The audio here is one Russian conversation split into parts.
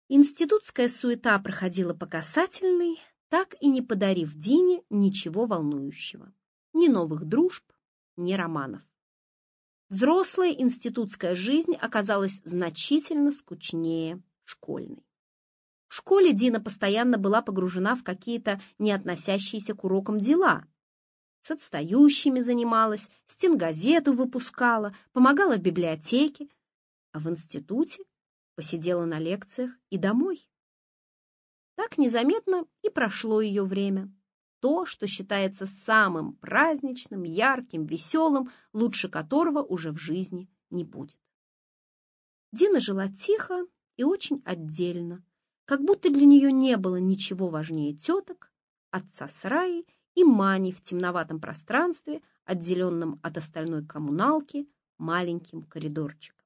Институтская суета проходила по касательной, так и не подарив Дине ничего волнующего. Ни новых дружб, ни романов. Взрослая институтская жизнь оказалась значительно скучнее школьной. В школе Дина постоянно была погружена в какие-то не относящиеся к урокам дела. С отстающими занималась, стенгазету выпускала, помогала в библиотеке, а в институте посидела на лекциях и домой. Так незаметно и прошло ее время. То, что считается самым праздничным, ярким, веселым, лучше которого уже в жизни не будет. Дина жила тихо и очень отдельно, как будто для нее не было ничего важнее теток, отца с Раей и Мани в темноватом пространстве, отделенном от остальной коммуналки маленьким коридорчиком.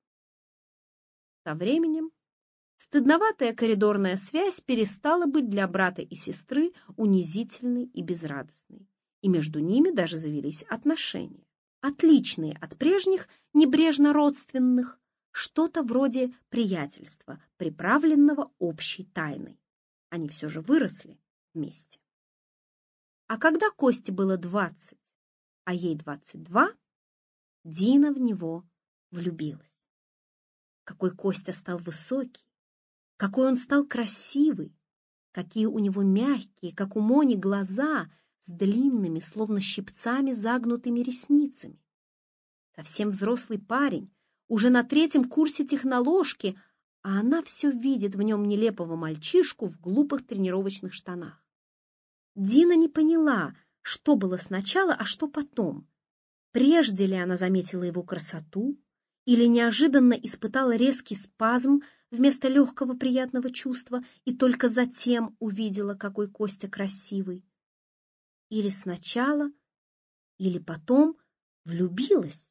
Со временем стыдноватая коридорная связь перестала быть для брата и сестры унизительной и безрадостной, и между ними даже завелись отношения, отличные от прежних небрежно-родственных, что-то вроде приятельства, приправленного общей тайной. Они все же выросли вместе. А когда Косте было 20, а ей 22, Дина в него влюбилась. Какой Костя стал высокий, какой он стал красивый, какие у него мягкие, как у Мони, глаза с длинными, словно щипцами, загнутыми ресницами. Совсем взрослый парень, уже на 3-м курсе техноложки, а она все видит в нем нелепого мальчишку в глупых тренировочных штанах. Дина не поняла, что было сначала, а что потом. Прежде ли она заметила его красоту, или неожиданно испытала резкий спазм вместо легкого приятного чувства и только затем увидела, какой Костя красивый. Или сначала, или потом влюбилась.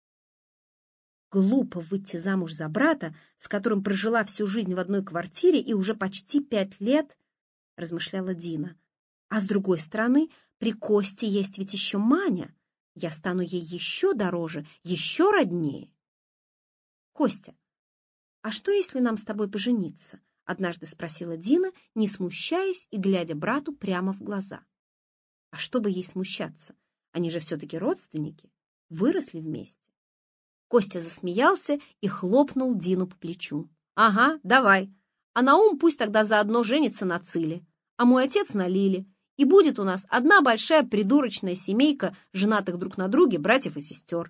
Глупо выйти замуж за брата, с которым прожила всю жизнь в одной квартире и уже почти 5 лет, размышляла Дина. А с другой стороны, при Косте есть ведь еще Маня. Я стану ей еще дороже, еще роднее. Костя, а что, если нам с тобой пожениться? Однажды спросила Дина, не смущаясь и глядя брату прямо в глаза. А что бы ей смущаться? Они же все-таки родственники, выросли вместе. Костя засмеялся и хлопнул Дину по плечу. Ага, давай. А Наум пусть тогда заодно женится на Циле, а мой отец на Лиле. И будет у нас одна большая придурочная семейка женатых друг на друге братьев и сестер.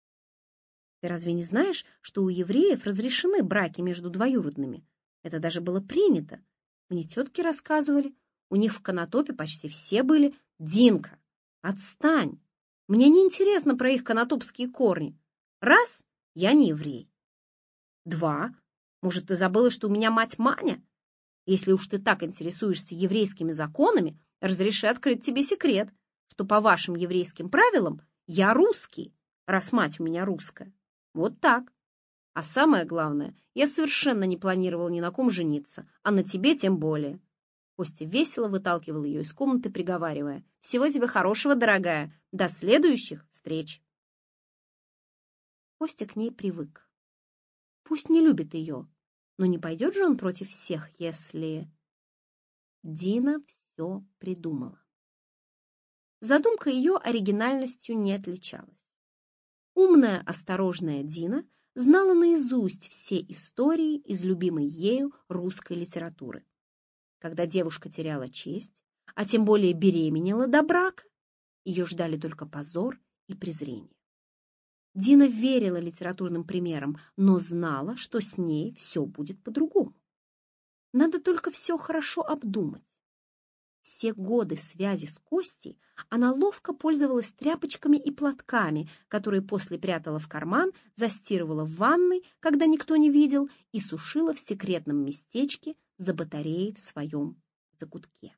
Ты разве не знаешь, что у евреев разрешены браки между двоюродными? Это даже было принято. Мне тетки рассказывали. У них в Конотопе почти все были. Динка, отстань. Мне не интересно про их конотопские корни. Раз, я не еврей. 2, может, ты забыла, что у меня мать Маня? Если уж ты так интересуешься еврейскими законами, разреши открыть тебе секрет, что по вашим еврейским правилам я русский, раз мать у меня русская. Вот так. А самое главное, я совершенно не планировал ни на ком жениться, а на тебе тем более. Костя весело выталкивал ее из комнаты, приговаривая: «Всего тебе хорошего, дорогая. До следующих встреч». Костя к ней привык. Пусть не любит ее, но не пойдет же он против всех, если... Дина все придумала. Задумка ее оригинальностью не отличалась. Умная, осторожная Дина знала наизусть все истории из любимой ею русской литературы. Когда девушка теряла честь, а тем более беременела до брака, ее ждали только позор и презрение. Дина верила литературным примерам, но знала, что с ней все будет по-другому. Надо только все хорошо обдумать. Все годы связи с Костей она ловко пользовалась тряпочками и платками, которые после прятала в карман, застирывала в ванной, когда никто не видел, и сушила в секретном местечке за батареей в своем закутке.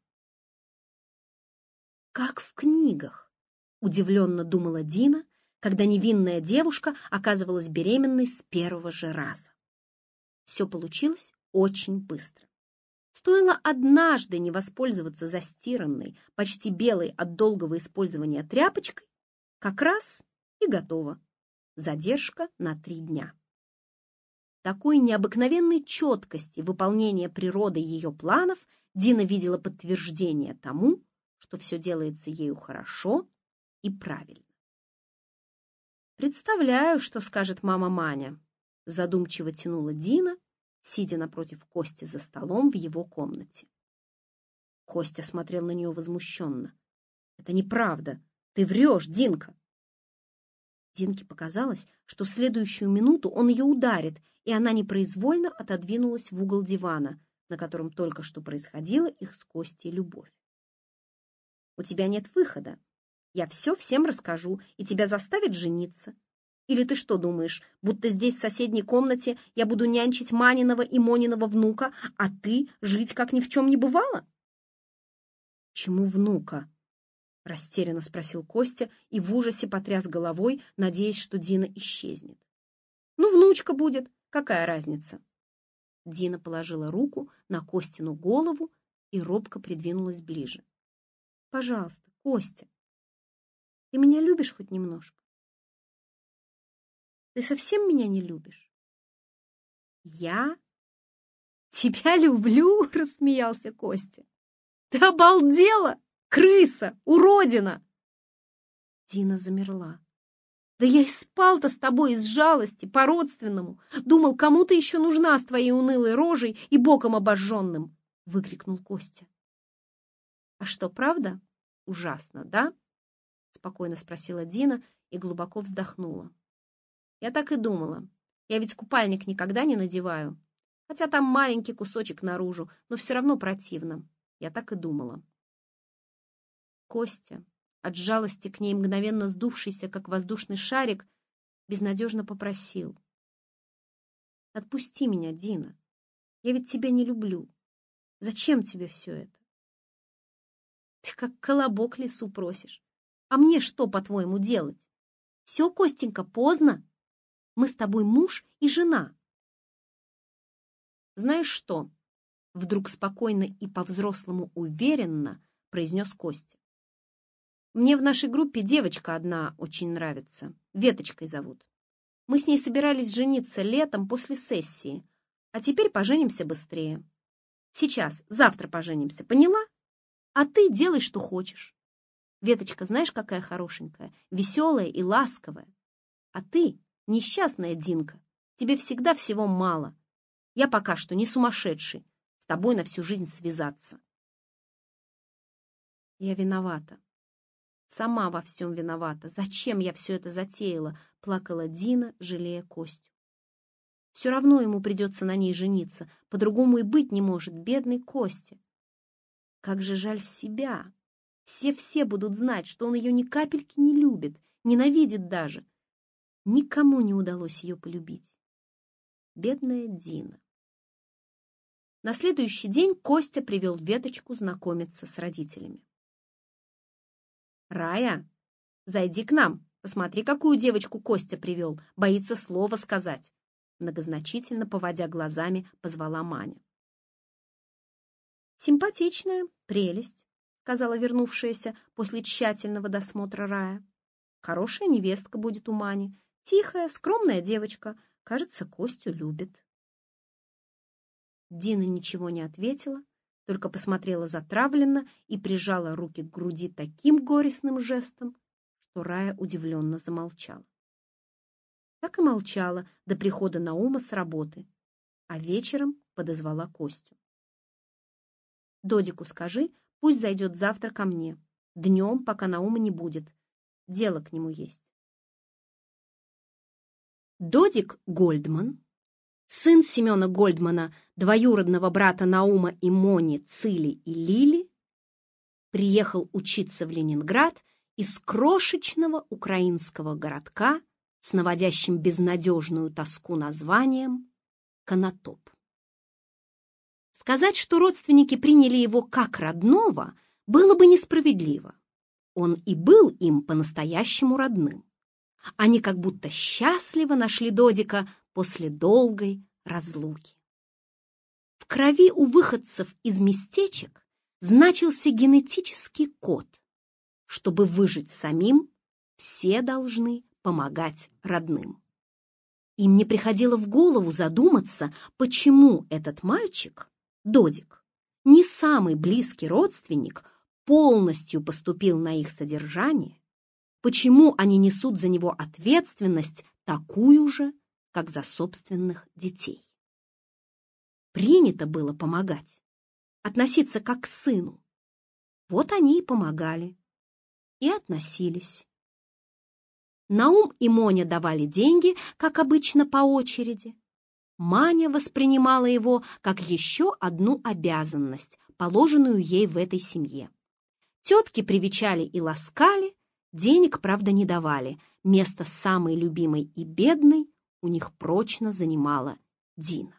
Как в книгах, удивленно думала Дина, когда невинная девушка оказывалась беременной с первого же раза. Все получилось очень быстро. Стоило однажды не воспользоваться застиранной, почти белой от долгого использования тряпочкой, как раз и готово. Задержка на 3 дня. Такой необыкновенной четкости выполнения природой ее планов Дина видела подтверждение тому, что все делается ею хорошо и правильно. «Представляю, что скажет мама Маня», — задумчиво тянула Дина, сидя напротив Кости за столом в его комнате. Костя смотрел на нее возмущенно. «Это неправда. Ты врешь, Динка!» Динке показалось, что в следующую минуту он ее ударит, и она непроизвольно отодвинулась в угол дивана, на котором только что происходила их с Костей любовь. «У тебя нет выхода. Я все всем расскажу, и тебя заставят жениться. Или ты что думаешь, будто здесь в соседней комнате я буду нянчить Маниного и Мониного внука, а ты жить как ни в чем не бывало?» «Чему внука?» — растерянно спросил Костя и в ужасе потряс головой, надеясь, что Дина исчезнет. «Ну, внучка будет. Какая разница?» Дина положила руку на Костину голову и робко придвинулась ближе. «Пожалуйста, Костя, ты меня любишь хоть немножко? Ты совсем меня не любишь?» «Я тебя люблю?» — рассмеялся Костя. «Ты обалдела? Крыса! Уродина!» Дина замерла. «Да я и спал-то с тобой из жалости, по-родственному. Думал, кому ты еще нужна с твоей унылой рожей и боком обожженным!» — выкрикнул Костя. «А что, правда? Ужасно, да?» — спокойно спросила Дина и глубоко вздохнула. «Я так и думала. Я ведь купальник никогда не надеваю. Хотя там маленький кусочек наружу, но все равно противно. Я так и думала». Костя, от жалости к ней мгновенно сдувшийся, как воздушный шарик, безнадежно попросил: «Отпусти меня, Дина. Я ведь тебя не люблю. Зачем тебе все это? Ты как колобок лесу просишь. А мне что, по-твоему, делать? Все, Костенька, поздно. Мы с тобой муж и жена». «Знаешь что?» — вдруг спокойно и по-взрослому уверенно произнес Костя. «Мне в нашей группе девочка одна очень нравится. Веточкой зовут. Мы с ней собирались жениться летом после сессии, а теперь поженимся быстрее. Сейчас, завтра поженимся, поняла? А ты делай, что хочешь. Веточка, знаешь, какая хорошенькая, веселая и ласковая. А ты несчастная, Динка, тебе всегда всего мало. Я пока что не сумасшедший, с тобой на всю жизнь связаться». «Я виновата. Сама во всем виновата. Зачем я все это затеяла?» — плакала Дина, жалея Костю. «Все равно ему придется на ней жениться. По-другому и быть не может, бедный Костя. Как же жаль себя. Все будут знать, что он ее ни капельки не любит, ненавидит даже. Никому не удалось ее полюбить. Бедная Дина». На следующий день Костя привел Веточку знакомиться с родителями. «Рая, зайди к нам, посмотри, какую девочку Костя привел, боится слова сказать», многозначительно поводя глазами, позвала Маня. «Симпатичная, прелесть», сказала вернувшаяся после тщательного досмотра Рая. «Хорошая невестка будет у Мани, тихая, скромная девочка, кажется, Костю любит». Дина ничего не ответила, только посмотрела затравленно и прижала руки к груди таким горестным жестом, что Рая удивленно замолчала. Так и молчала до прихода Наума с работы, а вечером подозвала Костю. «Додику скажи, пусть зайдет завтра ко мне. Днем, пока Наума не будет. Дело к нему есть». Додик Гольдман, сын Семена Гольдмана, двоюродного брата Наума и Мони, Цили и Лили, приехал учиться в Ленинград из крошечного украинского городка с наводящим безнадежную тоску названием Конотоп. Сказать, что родственники приняли его как родного, было бы несправедливо. Он и был им по-настоящему родным. Они как будто счастливо нашли Додика после долгой разлуки. В крови у выходцев из местечек значился генетический код. Чтобы выжить самим, все должны помогать родным. Им не приходило в голову задуматься, почему этот мальчик, Додик, не самый близкий родственник, полностью поступил на их содержание, почему они несут за него ответственность такую же, как за собственных детей. Принято было помогать, относиться как к сыну. Вот они и помогали, и относились. Наум и Моня давали деньги, как обычно, по очереди. Маня воспринимала его как еще одну обязанность, положенную ей в этой семье. Тетки привечали и ласкали, денег, правда, не давали. Место самой любимой и бедной у них прочно занимала Дина.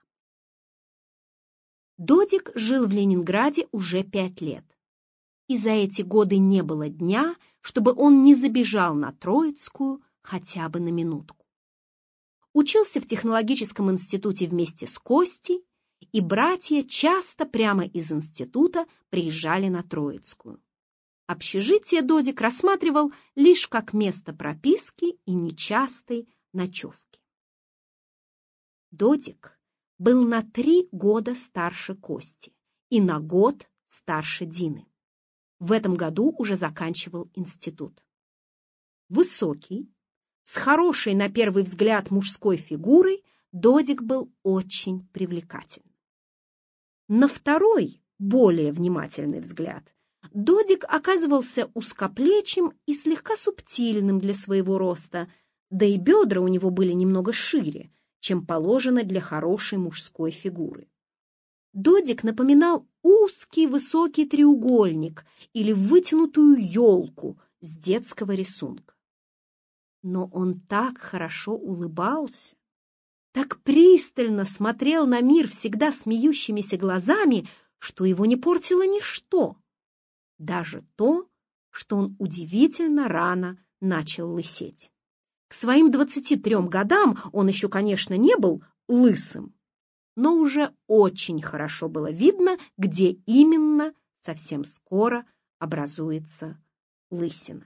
Додик жил в Ленинграде уже 5 лет. И за эти годы не было дня, чтобы он не забежал на Троицкую хотя бы на минутку. Учился в технологическом институте вместе с Костей, и братья часто прямо из института приезжали на Троицкую. Общежитие Додик рассматривал лишь как место прописки и нечастой ночевки. Додик был на 3 года старше Кости и на год старше Дины. В этом году уже заканчивал институт. Высокий, с хорошей на первый взгляд мужской фигурой, Додик был очень привлекательным. На второй, более внимательный взгляд, Додик оказывался узкоплечим и слегка субтильным для своего роста, да и бедра у него были немного шире, чем положено для хорошей мужской фигуры. Додик напоминал узкий высокий треугольник или вытянутую елку с детского рисунка. Но он так хорошо улыбался, так пристально смотрел на мир всегда смеющимися глазами, что его не портило ничто, даже то, что он удивительно рано начал лысеть. К своим 23 годам он еще, конечно, не был лысым, но уже очень хорошо было видно, где именно совсем скоро образуется лысина.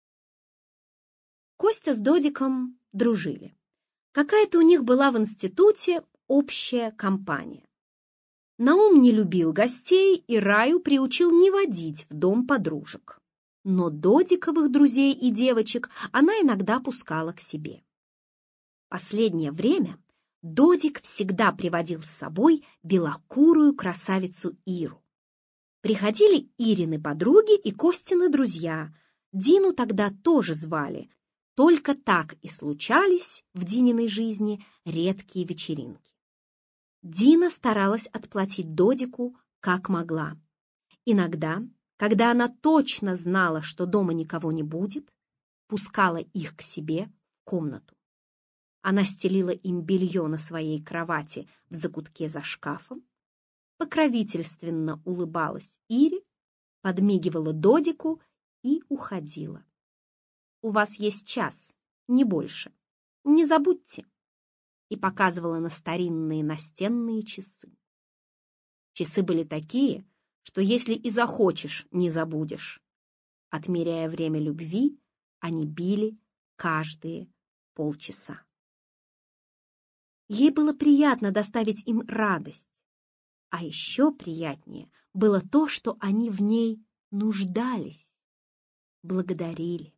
Костя с Додиком дружили. Какая-то у них была в институте общая компания. Наум не любил гостей и Раю приучил не водить в дом подружек. Но Додиковых друзей и девочек она иногда пускала к себе. Последнее время Додик всегда приводил с собой белокурую красавицу Иру. Приходили Ирины подруги и Костины друзья. Дину тогда тоже звали. Только так и случались в Дининой жизни редкие вечеринки. Дина старалась отплатить Додику как могла. Иногда, когда она точно знала, что дома никого не будет, пускала их к себе в комнату. Она стелила им белье на своей кровати в закутке за шкафом, покровительственно улыбалась Ире, подмигивала Додику и уходила. «У вас есть час, не больше. Не забудьте», и показывала на старинные настенные часы. Часы были такие, что если и захочешь, не забудешь. Отмеряя время любви, они били каждые полчаса. Ей было приятно доставить им радость, а еще приятнее было то, что они в ней нуждались, благодарили.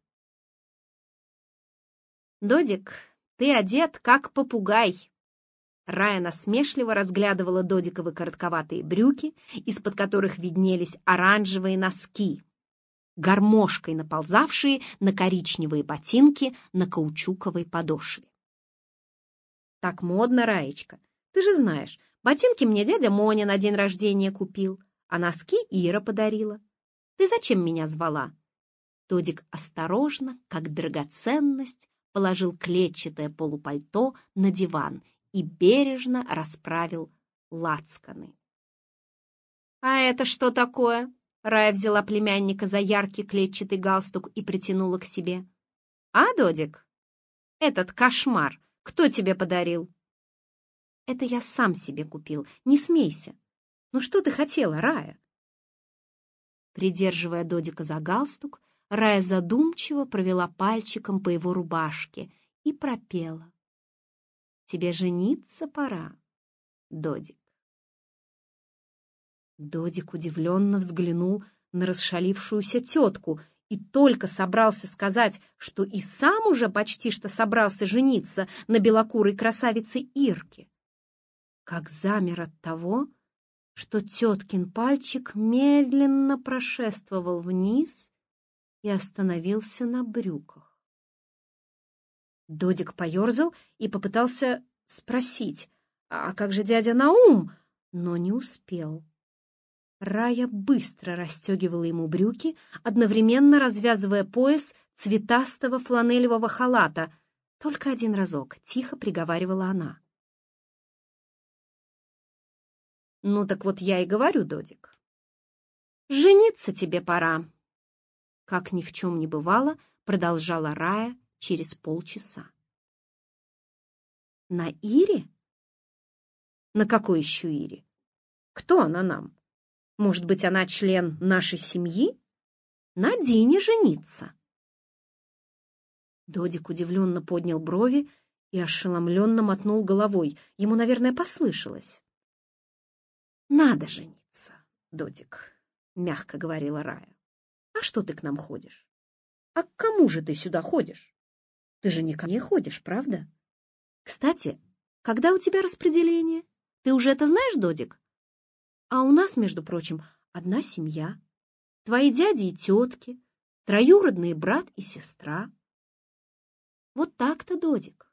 «Додик, ты одет, как попугай!» Рая насмешливо разглядывала Додиковы коротковатые брюки, из-под которых виднелись оранжевые носки, гармошкой наползавшие на коричневые ботинки на каучуковой подошве. «Так модно, Раечка. Ты же знаешь, ботинки мне дядя Моня на день рождения купил, а носки Ира подарила. Ты зачем меня звала?» Додик осторожно, как драгоценность, положил клетчатое полупальто на диван и бережно расправил лацканы. «А это что такое?» Рая взяла племянника за яркий клетчатый галстук и притянула к себе. «А, Додик, этот кошмар кто тебе подарил?» «Это я сам себе купил, не смейся. Ну что ты хотела, Рая?» Придерживая Додика за галстук, Рая задумчиво провела пальчиком по его рубашке и пропела. тебе жениться пора, Додик. Додик удивленно взглянул на расшалившуюся тетку и только собрался сказать, что и сам уже почти что собрался жениться на белокурой красавице Ирке, как замер от того, что теткин пальчик медленно прошествовал вниз и остановился на брюках. Додик поерзал и попытался спросить, а как же дядя Наум, но не успел. Рая быстро расстегивала ему брюки, одновременно развязывая пояс цветастого фланелевого халата. Только один разок, тихо приговаривала она. Ну так вот я и говорю, Додик, жениться тебе пора. Как ни в чем не бывало, продолжала Рая через полчаса. На Ире? На какой еще Ире? Кто она нам? Может быть, она член нашей семьи? На Дине жениться. Додик удивленно поднял брови и ошеломленно мотнул головой. Ему, наверное, послышалось. Надо жениться, Додик, мягко говорила Рая. А что ты к нам ходишь? А к кому же ты сюда ходишь? Ты же не ко мне ходишь, правда? Кстати, когда у тебя распределение? Ты уже это знаешь, Додик? А у нас, между прочим, одна семья. Твои дяди и тетки, троюродные брат и сестра. Вот так-то, Додик.